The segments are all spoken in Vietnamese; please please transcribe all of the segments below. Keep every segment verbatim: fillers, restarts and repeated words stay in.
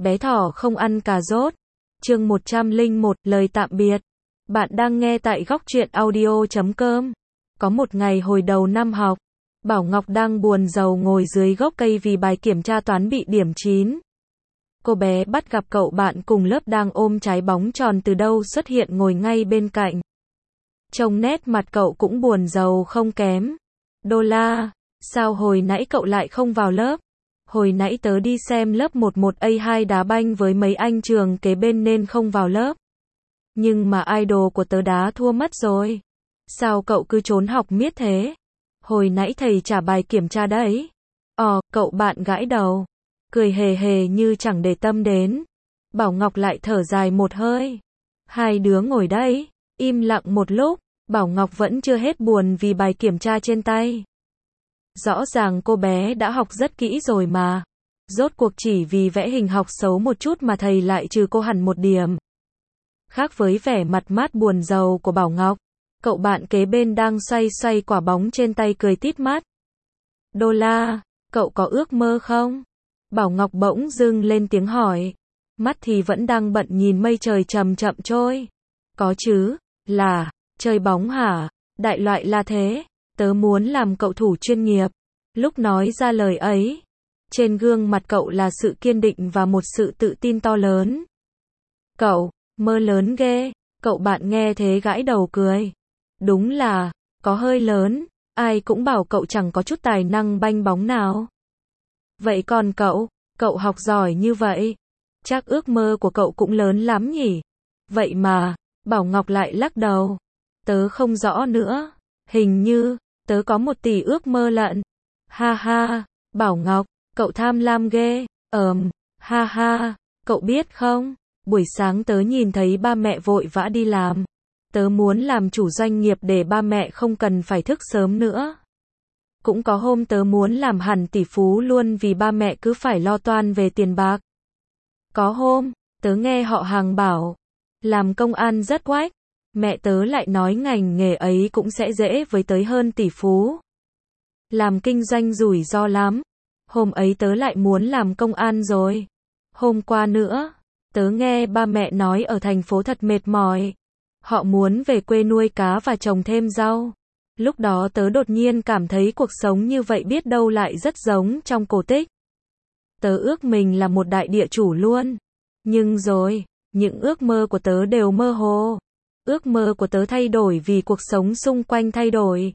Bé thỏ không ăn cà rốt. Chương một trăm lẻ một, lời tạm biệt. Bạn đang nghe tại góc truyện audio chấm com. Có một ngày hồi đầu năm học, Bảo Ngọc đang buồn rầu ngồi dưới gốc cây vì bài kiểm tra toán bị điểm chín. Cô bé bắt gặp cậu bạn cùng lớp đang ôm trái bóng tròn từ đâu xuất hiện ngồi ngay bên cạnh. Trông nét mặt cậu cũng buồn rầu không kém. Đô la, sao hồi nãy cậu lại không vào lớp? Hồi nãy tớ đi xem lớp mười một A hai đá banh với mấy anh trường kế bên nên không vào lớp. Nhưng mà idol của tớ đá thua mất rồi. Sao cậu cứ trốn học miết thế? Hồi nãy thầy trả bài kiểm tra đấy. Ờ, cậu bạn gãi đầu, cười hề hề như chẳng để tâm đến. Bảo Ngọc lại thở dài một hơi. Hai đứa ngồi đấy, im lặng một lúc. Bảo Ngọc vẫn chưa hết buồn vì bài kiểm tra trên tay. Rõ ràng cô bé đã học rất kỹ rồi mà. Rốt cuộc chỉ vì vẽ hình học xấu một chút mà thầy lại trừ cô hẳn một điểm. Khác với vẻ mặt mát buồn rầu của Bảo Ngọc, cậu bạn kế bên đang xoay xoay quả bóng trên tay cười tít mắt. Đô la, cậu có ước mơ không? Bảo Ngọc bỗng dưng lên tiếng hỏi. Mắt thì vẫn đang bận nhìn mây trời chậm chậm trôi. Có chứ, là, chơi bóng hả? Đại loại là thế. Tớ muốn làm cầu thủ chuyên nghiệp. Lúc nói ra lời ấy, trên gương mặt cậu là sự kiên định và một sự tự tin to lớn. Cậu, mơ lớn ghê. Cậu bạn nghe thế gãi đầu cười. Đúng là, có hơi lớn. Ai cũng bảo cậu chẳng có chút tài năng banh bóng nào. Vậy còn cậu, cậu học giỏi như vậy, chắc ước mơ của cậu cũng lớn lắm nhỉ? Vậy mà, Bảo Ngọc lại lắc đầu. Tớ không rõ nữa. Hình như, tớ có một tỷ ước mơ lận. Ha ha, Bảo Ngọc, cậu tham lam ghê. Ờm, ha ha, cậu biết không, buổi sáng tớ nhìn thấy ba mẹ vội vã đi làm. Tớ muốn làm chủ doanh nghiệp để ba mẹ không cần phải thức sớm nữa. Cũng có hôm tớ muốn làm hẳn tỷ phú luôn vì ba mẹ cứ phải lo toan về tiền bạc. Có hôm, tớ nghe họ hàng bảo, làm công an rất oách. Mẹ tớ lại nói ngành nghề ấy cũng sẽ dễ với tớ hơn tỷ phú. Làm kinh doanh rủi ro lắm. Hôm ấy tớ lại muốn làm công an rồi. Hôm qua nữa, tớ nghe ba mẹ nói ở thành phố thật mệt mỏi. Họ muốn về quê nuôi cá và trồng thêm rau. Lúc đó tớ đột nhiên cảm thấy cuộc sống như vậy biết đâu lại rất giống trong cổ tích. Tớ ước mình là một đại địa chủ luôn. Nhưng rồi, những ước mơ của tớ đều mơ hồ. Ước mơ của tớ thay đổi vì cuộc sống xung quanh thay đổi.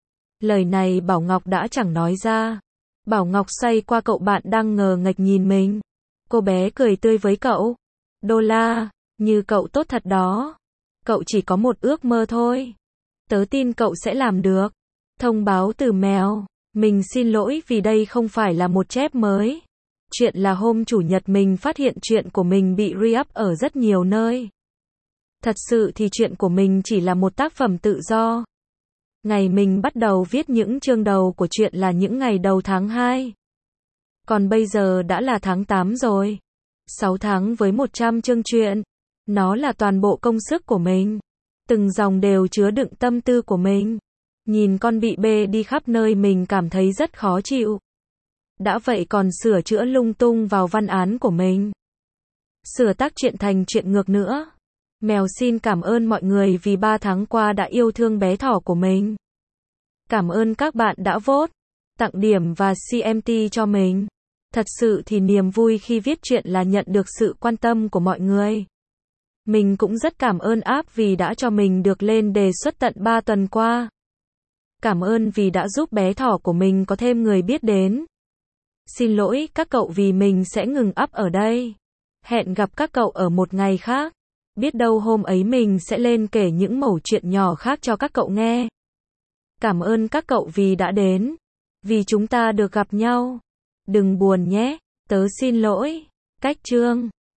Lời này Bảo Ngọc đã chẳng nói ra. Bảo Ngọc xoay qua cậu bạn đang ngờ nghệch nhìn mình. Cô bé cười tươi với cậu. Đô la, như cậu tốt thật đó. Cậu chỉ có một ước mơ thôi. Tớ tin cậu sẽ làm được. Thông báo từ mèo. Mình xin lỗi vì đây không phải là một chép mới. Chuyện là hôm chủ nhật mình phát hiện chuyện của mình bị re-up ở rất nhiều nơi. Thật sự thì chuyện của mình chỉ là một tác phẩm tự do. Ngày mình bắt đầu viết những chương đầu của chuyện là những ngày đầu tháng hai. Còn bây giờ đã là tháng tám rồi. sáu tháng với một trăm chương truyện. Nó là toàn bộ công sức của mình. Từng dòng đều chứa đựng tâm tư của mình. Nhìn con bị bê đi khắp nơi mình cảm thấy rất khó chịu. Đã vậy còn sửa chữa lung tung vào văn án của mình. Sửa tác truyện thành chuyện ngược nữa. Mèo xin cảm ơn mọi người vì ba tháng qua đã yêu thương bé thỏ của mình. Cảm ơn các bạn đã vote, tặng điểm và xê em tê cho mình. Thật sự thì niềm vui khi viết truyện là nhận được sự quan tâm của mọi người. Mình cũng rất cảm ơn app vì đã cho mình được lên đề xuất tận ba tuần qua. Cảm ơn vì đã giúp bé thỏ của mình có thêm người biết đến. Xin lỗi các cậu vì mình sẽ ngừng up ở đây. Hẹn gặp các cậu ở một ngày khác. Biết đâu hôm ấy mình sẽ lên kể những mẩu chuyện nhỏ khác cho các cậu nghe. Cảm ơn các cậu vì đã đến. Vì chúng ta được gặp nhau. Đừng buồn nhé, tớ xin lỗi. Cách chương